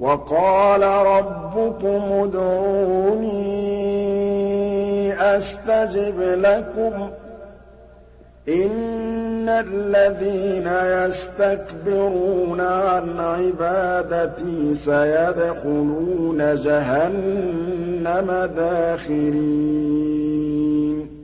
وَقَالَ رَبُّكُمُ ادْعُونِي أَسْتَجِبْ لَكُمْ ۚ إِنَّ الَّذِينَ يَسْتَكْبِرُونَ عَنْ عِبَادَتِي سَيَدْخُلُونَ جَهَنَّمَ دَاخِرِينَ